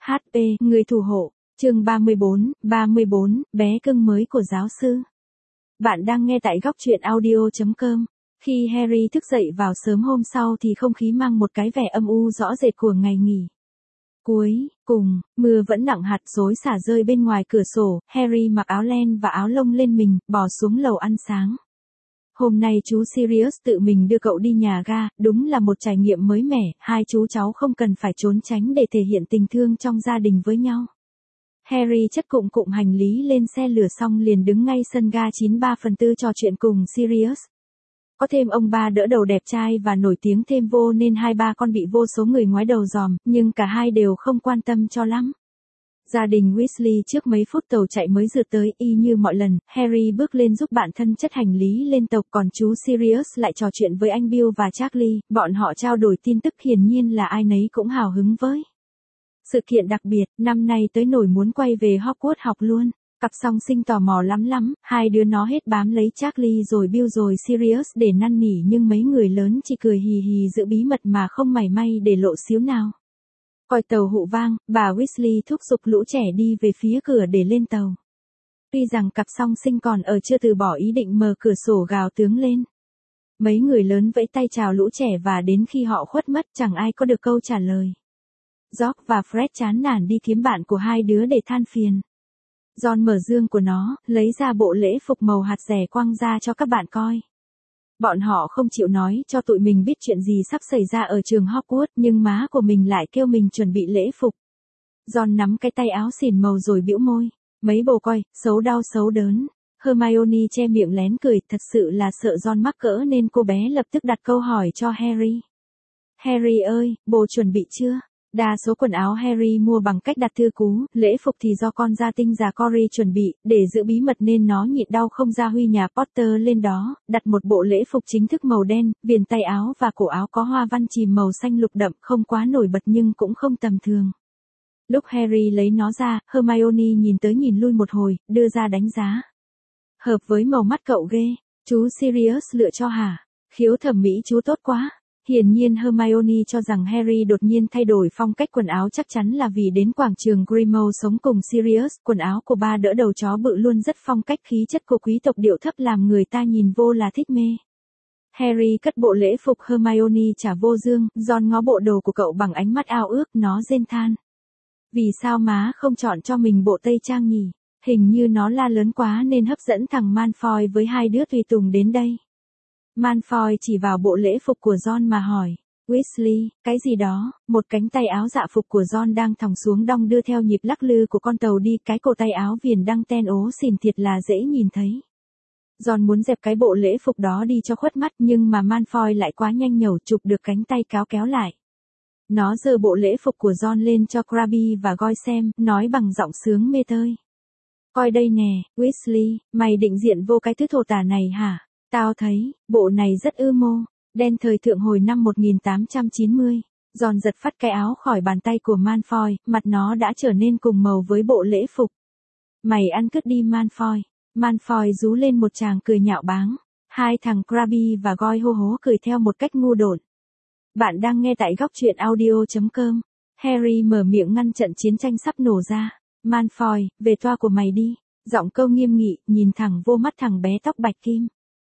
HP, người thủ hộ, chương 34, bé cưng mới của giáo sư. Bạn đang nghe tại góc truyện audio.com. Khi Harry thức dậy vào sớm hôm sau thì không khí mang một cái vẻ âm u rõ rệt của ngày nghỉ. Cuối cùng, mưa vẫn nặng hạt xối xả rơi bên ngoài cửa sổ, Harry mặc áo len và áo lông lên mình, bò xuống lầu ăn sáng. Hôm nay chú Sirius tự mình đưa cậu đi nhà ga, đúng là một trải nghiệm mới mẻ, hai chú cháu không cần phải trốn tránh để thể hiện tình thương trong gia đình với nhau. Harry chất cụm hành lý lên xe lửa xong liền đứng ngay sân ga 9/3 trò chuyện cùng Sirius. Có thêm ông ba đỡ đầu đẹp trai và nổi tiếng thêm vô nên hai ba con bị vô số người ngoái đầu dòm, nhưng cả hai đều không quan tâm cho lắm. Gia đình Weasley trước mấy phút tàu chạy mới rượt tới, y như mọi lần, Harry bước lên giúp bạn thân chất hành lý lên tàu, còn chú Sirius lại trò chuyện với anh Bill và Charlie, bọn họ trao đổi tin tức, hiển nhiên là ai nấy cũng hào hứng với sự kiện đặc biệt, năm nay tới nổi muốn quay về Hogwarts học luôn. Cặp song sinh tò mò lắm, hai đứa nó hết bám lấy Charlie rồi Bill rồi Sirius để năn nỉ, nhưng mấy người lớn chỉ cười hì hì giữ bí mật mà không mảy may để lộ xíu nào. Còi tàu hụ vang, bà Weasley thúc giục lũ trẻ đi về phía cửa để lên tàu. Tuy rằng cặp song sinh còn chưa từ bỏ ý định mở cửa sổ gào tướng lên. Mấy người lớn vẫy tay chào lũ trẻ và đến khi họ khuất mất chẳng ai có được câu trả lời. George và Fred chán nản đi kiếm bạn của hai đứa để than phiền. Ron mở dương của nó, lấy ra bộ lễ phục màu hạt rẻ quăng ra cho các bạn coi. Bọn họ không chịu nói cho tụi mình biết chuyện gì sắp xảy ra ở trường Hogwarts, nhưng má của mình lại kêu mình chuẩn bị lễ phục. Ron nắm cái tay áo xỉn màu rồi bĩu môi. Mấy bồ coi, xấu đau xấu đớn. Hermione che miệng lén cười, thật sự là sợ Ron mắc cỡ nên cô bé lập tức đặt câu hỏi cho Harry. Harry ơi, bồ chuẩn bị chưa? Đa số quần áo Harry mua bằng cách đặt thư cú, lễ phục thì do con gia tinh già Corey chuẩn bị, để giữ bí mật nên nó nhịn đau không ra huy nhà Potter lên đó, đặt một bộ lễ phục chính thức màu đen, viền tay áo và cổ áo có hoa văn chìm màu xanh lục đậm, không quá nổi bật nhưng cũng không tầm thường. Lúc Harry lấy nó ra, Hermione nhìn tới nhìn lui một hồi, đưa ra đánh giá. Hợp với màu mắt cậu ghê, chú Sirius lựa cho hả? Khiếu thẩm mỹ chú tốt quá. Hiển nhiên Hermione cho rằng Harry đột nhiên thay đổi phong cách quần áo chắc chắn là vì đến quảng trường Grimmauld sống cùng Sirius, quần áo của ba đỡ đầu chó bự luôn rất phong cách khí chất của quý tộc điệu thấp làm người ta nhìn vô là thích mê. Harry cất bộ lễ phục, Hermione trả vô dương, Ron ngó bộ đồ của cậu bằng ánh mắt ao ước, nó rên than. Vì sao má không chọn cho mình bộ tây trang nhỉ? Hình như nó la lớn quá nên hấp dẫn thằng Malfoy với hai đứa tùy tùng đến đây. Malfoy chỉ vào bộ lễ phục của Ron mà hỏi. Weasley, cái gì đó? Một cánh tay áo dạ phục của Ron đang thòng xuống đong đưa theo nhịp lắc lư của con tàu đi, cái cổ tay áo viền đăng ten ố xỉn thiệt là dễ nhìn thấy. Ron muốn dẹp cái bộ lễ phục đó đi cho khuất mắt nhưng mà Malfoy lại quá nhanh nhẩu chụp được cánh tay kéo lại. Nó giơ bộ lễ phục của Ron lên cho Crabbe và Goyle xem, nói bằng giọng sướng mê tơi. Coi đây nè, Weasley, mày định diện vô cái thứ thổ tả này hả? Tao thấy, bộ này rất ư mô, đen thời thượng hồi năm 1890. Ron giật phắt cái áo khỏi bàn tay của Malfoy, mặt nó đã trở nên cùng màu với bộ lễ phục. Mày ăn cứt đi Malfoy. Malfoy rú lên một tràng cười nhạo báng. Hai thằng Crabbe và Goyle hô hố cười theo một cách ngu độn. Bạn đang nghe tại góc truyện audio.com. Harry mở miệng ngăn trận chiến tranh sắp nổ ra. Malfoy, về toa của mày đi. Giọng câu nghiêm nghị, nhìn thẳng vô mắt thằng bé tóc bạch kim.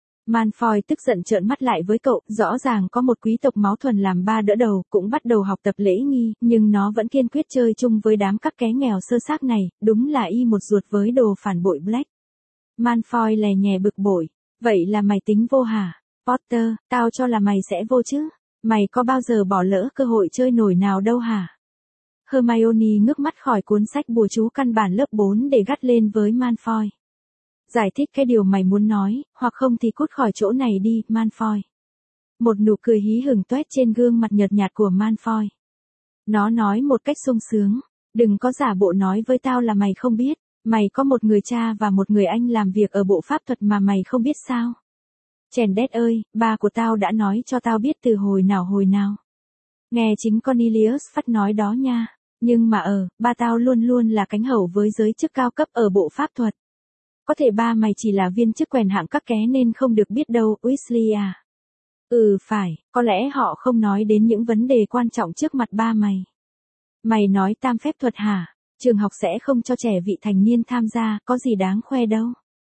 Malfoy tức giận trợn mắt lại với cậu, rõ ràng có một quý tộc máu thuần làm ba đỡ đầu, cũng bắt đầu học tập lễ nghi, nhưng nó vẫn kiên quyết chơi chung với đám các ké nghèo sơ xác này, đúng là y một ruột với đồ phản bội Black. Malfoy lè nhè bực bội, vậy là mày tính vô hả? Potter, tao cho là mày sẽ vô chứ, mày có bao giờ bỏ lỡ cơ hội chơi nổi nào đâu hả? Hermione ngước mắt khỏi cuốn sách bùa chú căn bản lớp 4 để gắt lên với Malfoy. Giải thích cái điều mày muốn nói, hoặc không thì cút khỏi chỗ này đi, Malfoy. Một nụ cười hí hửng toét trên gương mặt nhợt nhạt của Malfoy. Nó nói một cách sung sướng, đừng có giả bộ nói với tao là mày không biết, mày có một người cha và một người anh làm việc ở bộ pháp thuật mà mày không biết sao. Chèn đét ơi, ba của tao đã nói cho tao biết từ hồi nào. Nghe chính Cornelius Phát nói đó nha, nhưng mà ba tao luôn luôn là cánh hậu với giới chức cao cấp ở bộ pháp thuật. Có thể ba mày chỉ là viên chức quèn hạng các ké nên không được biết đâu, Weasley à. Phải, có lẽ họ không nói đến những vấn đề quan trọng trước mặt ba mày. Mày nói tam phép thuật hả? Trường học sẽ không cho trẻ vị thành niên tham gia, có gì đáng khoe đâu.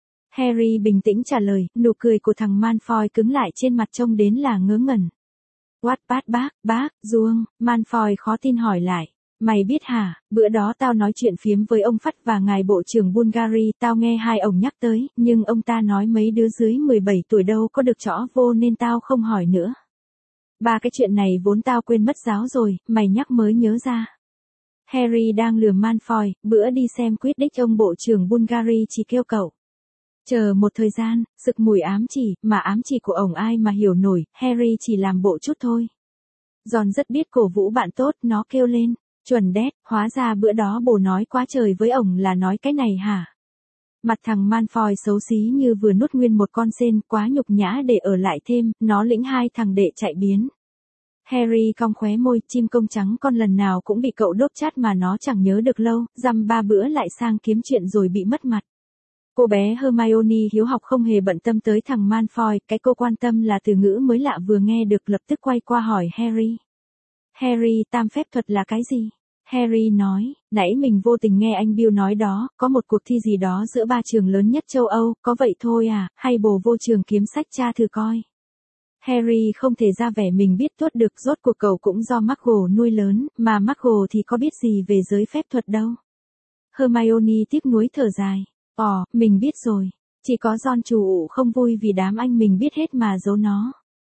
Harry bình tĩnh trả lời, nụ cười của thằng Malfoy cứng lại trên mặt trông đến là ngớ ngẩn. What bác, Duong, Malfoy khó tin hỏi lại. Mày biết hả, bữa đó tao nói chuyện phiếm với ông Phắt và ngài bộ trưởng Bulgari, tao nghe hai ông nhắc tới, nhưng ông ta nói mấy đứa dưới 17 tuổi đâu có được chõ vô nên tao không hỏi nữa. Ba cái chuyện này vốn tao quên mất giáo rồi, mày nhắc mới nhớ ra. Harry đang lừa Malfoy, bữa đi xem Quidditch ông bộ trưởng Bulgari chỉ kêu cậu. Chờ một thời gian, sực mùi ám chỉ, mà ám chỉ của ổng ai mà hiểu nổi, Harry chỉ làm bộ chút thôi. Ron rất biết cổ vũ bạn tốt, nó kêu lên. Chuẩn đét, hóa ra bữa đó bồ nói quá trời với ổng là nói cái này hả? Mặt thằng Malfoy xấu xí như vừa nuốt nguyên một con sên, quá nhục nhã để ở lại thêm, nó lĩnh hai thằng đệ chạy biến. Harry cong khóe môi, chim công trắng con lần nào cũng bị cậu đốt chát mà nó chẳng nhớ được lâu, dăm ba bữa lại sang kiếm chuyện rồi bị mất mặt. Cô bé Hermione hiếu học không hề bận tâm tới thằng Malfoy, cái cô quan tâm là từ ngữ mới lạ vừa nghe được, lập tức quay qua hỏi Harry. Harry, tam phép thuật là cái gì? Harry nói, nãy mình vô tình nghe anh Bill nói đó, có một cuộc thi gì đó giữa ba trường lớn nhất châu Âu, có vậy thôi à, hay bồ vô trường kiếm sách tra thử coi. Harry không thể ra vẻ mình biết tốt được, rốt cuộc cậu cũng do Muggle nuôi lớn, mà Muggle thì có biết gì về giới phép thuật đâu. Hermione tiếc nuối thở dài, mình biết rồi, chỉ có Ron chủ không vui vì đám anh mình biết hết mà giấu nó.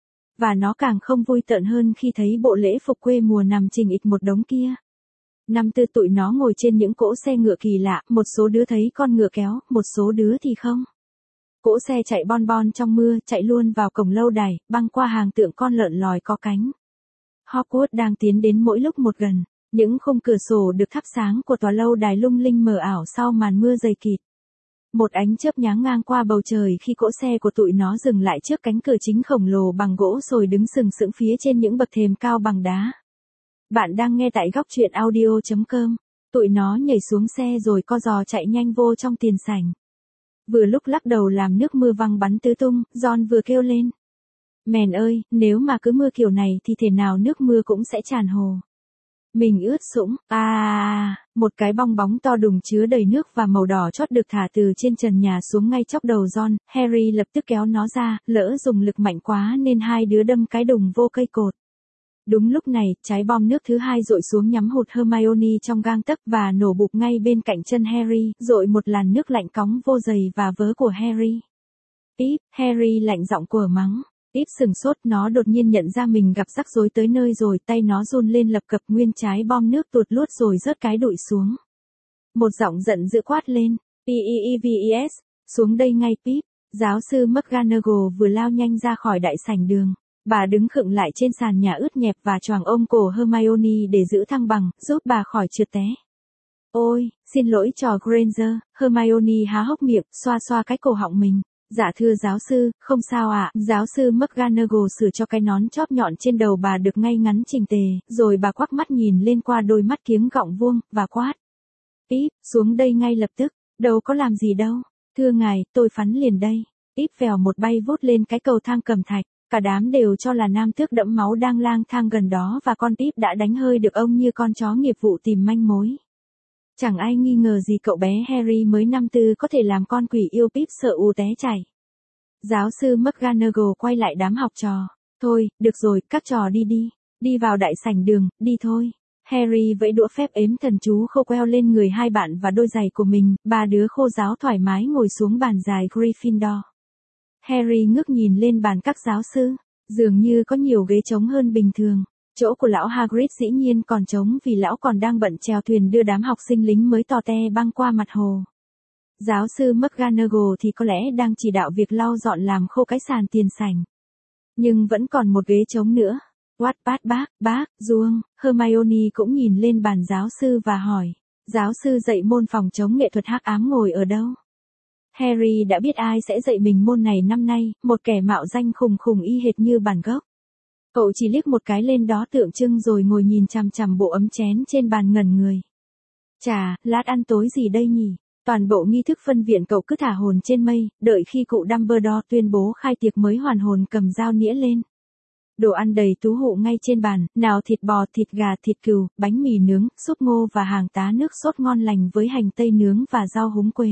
Và nó càng không vui tợn hơn khi thấy bộ lễ phục quê mùa nằm chình ịch một đống kia. Năm tư tụi nó ngồi trên những cỗ xe ngựa kỳ lạ, một số đứa thấy con ngựa kéo, một số đứa thì không. Cỗ xe chạy bon bon trong mưa, chạy luôn vào cổng lâu đài, băng qua hàng tượng con lợn lòi có cánh. Hogwarts đang tiến đến mỗi lúc một gần, những khung cửa sổ được thắp sáng của tòa lâu đài lung linh mờ ảo sau màn mưa dày kịt. Một ánh chớp nháng ngang qua bầu trời khi cỗ xe của tụi nó dừng lại trước cánh cửa chính khổng lồ bằng gỗ rồi đứng sừng sững phía trên những bậc thềm cao bằng đá. Bạn đang nghe tại góc truyện audio.com. Tụi nó nhảy xuống xe rồi co giò chạy nhanh vô trong tiền sảnh. Vừa lúc lắc đầu làm nước mưa văng bắn tứ tung, Ron vừa kêu lên. Mèn ơi, nếu mà cứ mưa kiểu này thì thể nào nước mưa cũng sẽ tràn hồ. Mình ướt sũng, một cái bong bóng to đùng chứa đầy nước và màu đỏ chót được thả từ trên trần nhà xuống ngay chóc đầu Ron, Harry lập tức kéo nó ra, lỡ dùng lực mạnh quá nên hai đứa đâm cái đùng vô cây cột. Đúng lúc này, trái bom nước thứ hai dội xuống nhắm hụt Hermione trong gang tấc và nổ bụp ngay bên cạnh chân Harry, dội một làn nước lạnh cóng vô giày và vớ của Harry. Pip, Harry lạnh giọng của mắng. Pip sừng sốt, nó đột nhiên nhận ra mình gặp rắc rối tới nơi rồi, tay nó run lên lập cập, nguyên trái bom nước tuột luốt rồi rớt cái đụi xuống. Một giọng giận dữ quát lên, Peeves, xuống đây ngay Pip. Giáo sư McGonagall vừa lao nhanh ra khỏi đại sảnh đường. Bà đứng khựng lại trên sàn nhà ướt nhẹp và choàng ôm cổ Hermione để giữ thăng bằng, giúp bà khỏi trượt té. Ôi, xin lỗi trò Granger, Hermione há hốc miệng, xoa xoa cái cổ họng mình. Dạ thưa giáo sư, không sao ạ. Giáo sư McGonagall sửa cho cái nón chóp nhọn trên đầu bà được ngay ngắn chỉnh tề, rồi bà quắc mắt nhìn lên qua đôi mắt kiếng gọng vuông, và quát. Pip, xuống đây ngay lập tức, đâu có làm gì đâu. Thưa ngài, tôi phắn liền đây. Pip vèo một bay vút lên cái cầu thang cẩm thạch. Cả đám đều cho là nam tước đẫm máu đang lang thang gần đó và con Pip đã đánh hơi được ông như con chó nghiệp vụ tìm manh mối. Chẳng ai nghi ngờ gì cậu bé Harry mới năm tư có thể làm con quỷ yêu Pip sợ té chảy. Giáo sư McGonagall quay lại đám học trò. Thôi, được rồi, các trò đi đi. Đi vào đại sảnh đường, đi thôi. Harry vẫy đũa phép ếm thần chú khô queo lên người hai bạn và đôi giày của mình, ba đứa khô giáo thoải mái ngồi xuống bàn dài Gryffindor. Harry ngước nhìn lên bàn các giáo sư, dường như có nhiều ghế trống hơn bình thường. Chỗ của lão Hagrid dĩ nhiên còn trống vì lão còn đang bận chèo thuyền đưa đám học sinh lính mới tò te băng qua mặt hồ. Giáo sư McGonagall thì có lẽ đang chỉ đạo việc lau dọn làm khô cái sàn tiền sảnh. Nhưng vẫn còn một ghế trống nữa. What bác, Duong, Hermione cũng nhìn lên bàn giáo sư và hỏi. Giáo sư dạy môn phòng chống nghệ thuật hắc ám ngồi ở đâu? Harry đã biết ai sẽ dạy mình môn này năm nay, một kẻ mạo danh khùng khùng y hệt như bản gốc. Cậu chỉ liếc một cái lên đó tượng trưng rồi ngồi nhìn chằm chằm bộ ấm chén trên bàn ngẩn người. Chà, lát ăn tối gì đây nhỉ? Toàn bộ nghi thức phân viện cậu cứ thả hồn trên mây, đợi khi cụ Dumbledore tuyên bố khai tiệc mới hoàn hồn cầm dao nĩa lên. Đồ ăn đầy tú hụ ngay trên bàn, nào thịt bò, thịt gà, thịt cừu, bánh mì nướng, súp ngô và hàng tá nước sốt ngon lành với hành tây nướng và rau húng quế.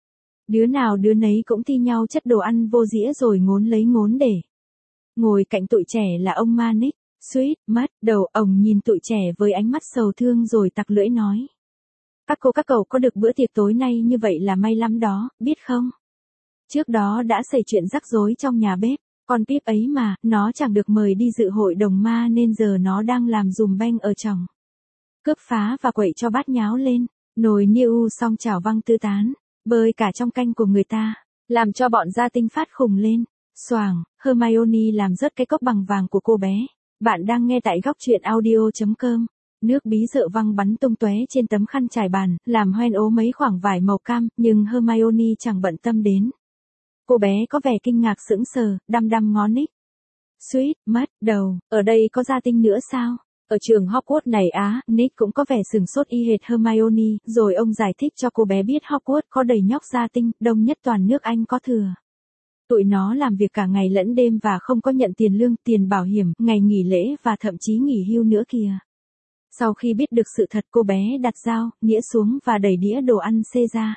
Đứa nào đứa nấy cũng thi nhau chất đồ ăn vô dĩa rồi ngốn lấy ngốn để. Ngồi cạnh tụi trẻ là ông Manic, Sweet, mắt, đầu, ông nhìn tụi trẻ với ánh mắt sầu thương rồi tặc lưỡi nói. Các cô các cậu có được bữa tiệc tối nay như vậy là may lắm đó, biết không? Trước đó đã xảy chuyện rắc rối trong nhà bếp, con Pip ấy mà, nó chẳng được mời đi dự hội đồng ma nên giờ nó đang làm dùm beng ở trong. Cướp phá và quậy cho bát nháo lên, nồi niêu xong chảo văng tứ tán, bơi cả trong canh của người ta, làm cho bọn gia tinh phát khùng lên. Xoàng, Hermione làm rớt cái cốc bằng vàng của cô bé. Bạn đang nghe tại góc truyện audio.com. Nước bí dợ văng bắn tung tóe trên tấm khăn trải bàn, làm hoen ố mấy khoảng vải màu cam, nhưng Hermione chẳng bận tâm đến. Cô bé có vẻ kinh ngạc sững sờ, đăm đăm ngó Nick. Sweet, mất, đầu, ở đây có gia tinh nữa sao? Ở trường Hogwarts này á, Nick cũng có vẻ sừng sốt y hệt Hermione, rồi ông giải thích cho cô bé biết Hogwarts có đầy nhóc gia tinh, đông nhất toàn nước Anh có thừa. Tụi nó làm việc cả ngày lẫn đêm và không có nhận tiền lương, tiền bảo hiểm, ngày nghỉ lễ và thậm chí nghỉ hưu nữa kìa. Sau khi biết được sự thật, cô bé đặt dao, nĩa xuống và đẩy đĩa đồ ăn xê ra.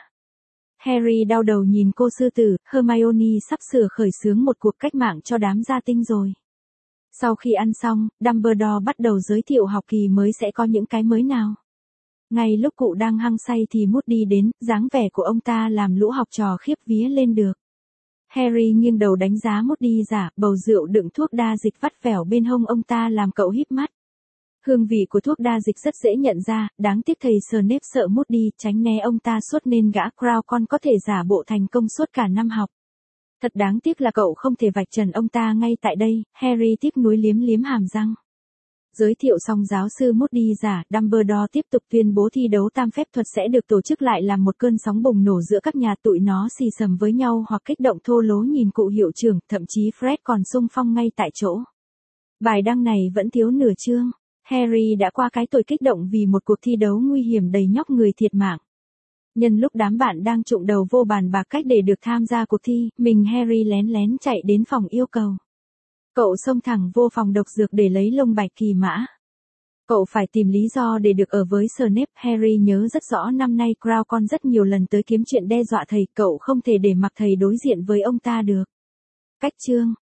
Harry đau đầu nhìn cô sư tử, Hermione sắp sửa khởi xướng một cuộc cách mạng cho đám gia tinh rồi. Sau khi ăn xong, Dumbledore bắt đầu giới thiệu học kỳ mới sẽ có những cái mới nào. Ngay lúc cụ đang hăng say thì Moody đến, dáng vẻ của ông ta làm lũ học trò khiếp vía lên được. Harry nghiêng đầu đánh giá Moody giả, bầu rượu đựng thuốc đa dịch vắt vẻo bên hông ông ta làm cậu híp mắt. Hương vị của thuốc đa dịch rất dễ nhận ra, đáng tiếc thầy Snape sợ Moody tránh né ông ta suốt nên gã Crown có thể giả bộ thành công suốt cả năm học. Thật đáng tiếc là cậu không thể vạch trần ông ta ngay tại đây, Harry tiếc nuối liếm liếm hàm răng. Giới thiệu xong giáo sư Moody giả, Dumbledore tiếp tục tuyên bố thi đấu tam phép thuật sẽ được tổ chức lại làm một cơn sóng bùng nổ giữa các nhà, tụi nó xì xầm với nhau hoặc kích động thô lố nhìn cụ hiệu trưởng, thậm chí Fred còn xung phong ngay tại chỗ. Bài đăng này vẫn thiếu nửa chương. Harry đã qua cái tuổi kích động vì một cuộc thi đấu nguy hiểm đầy nhóc người thiệt mạng. Nhân lúc đám bạn đang trụng đầu vô bàn bạc cách để được tham gia cuộc thi, mình Harry lén lén chạy đến phòng yêu cầu. Cậu xông thẳng vô phòng độc dược để lấy lông bạch kỳ mã. Cậu phải tìm lý do để được ở với Snape. Harry nhớ rất rõ năm nay Crown rất nhiều lần tới kiếm chuyện đe dọa thầy, cậu không thể để mặc thầy đối diện với ông ta được. Cách chương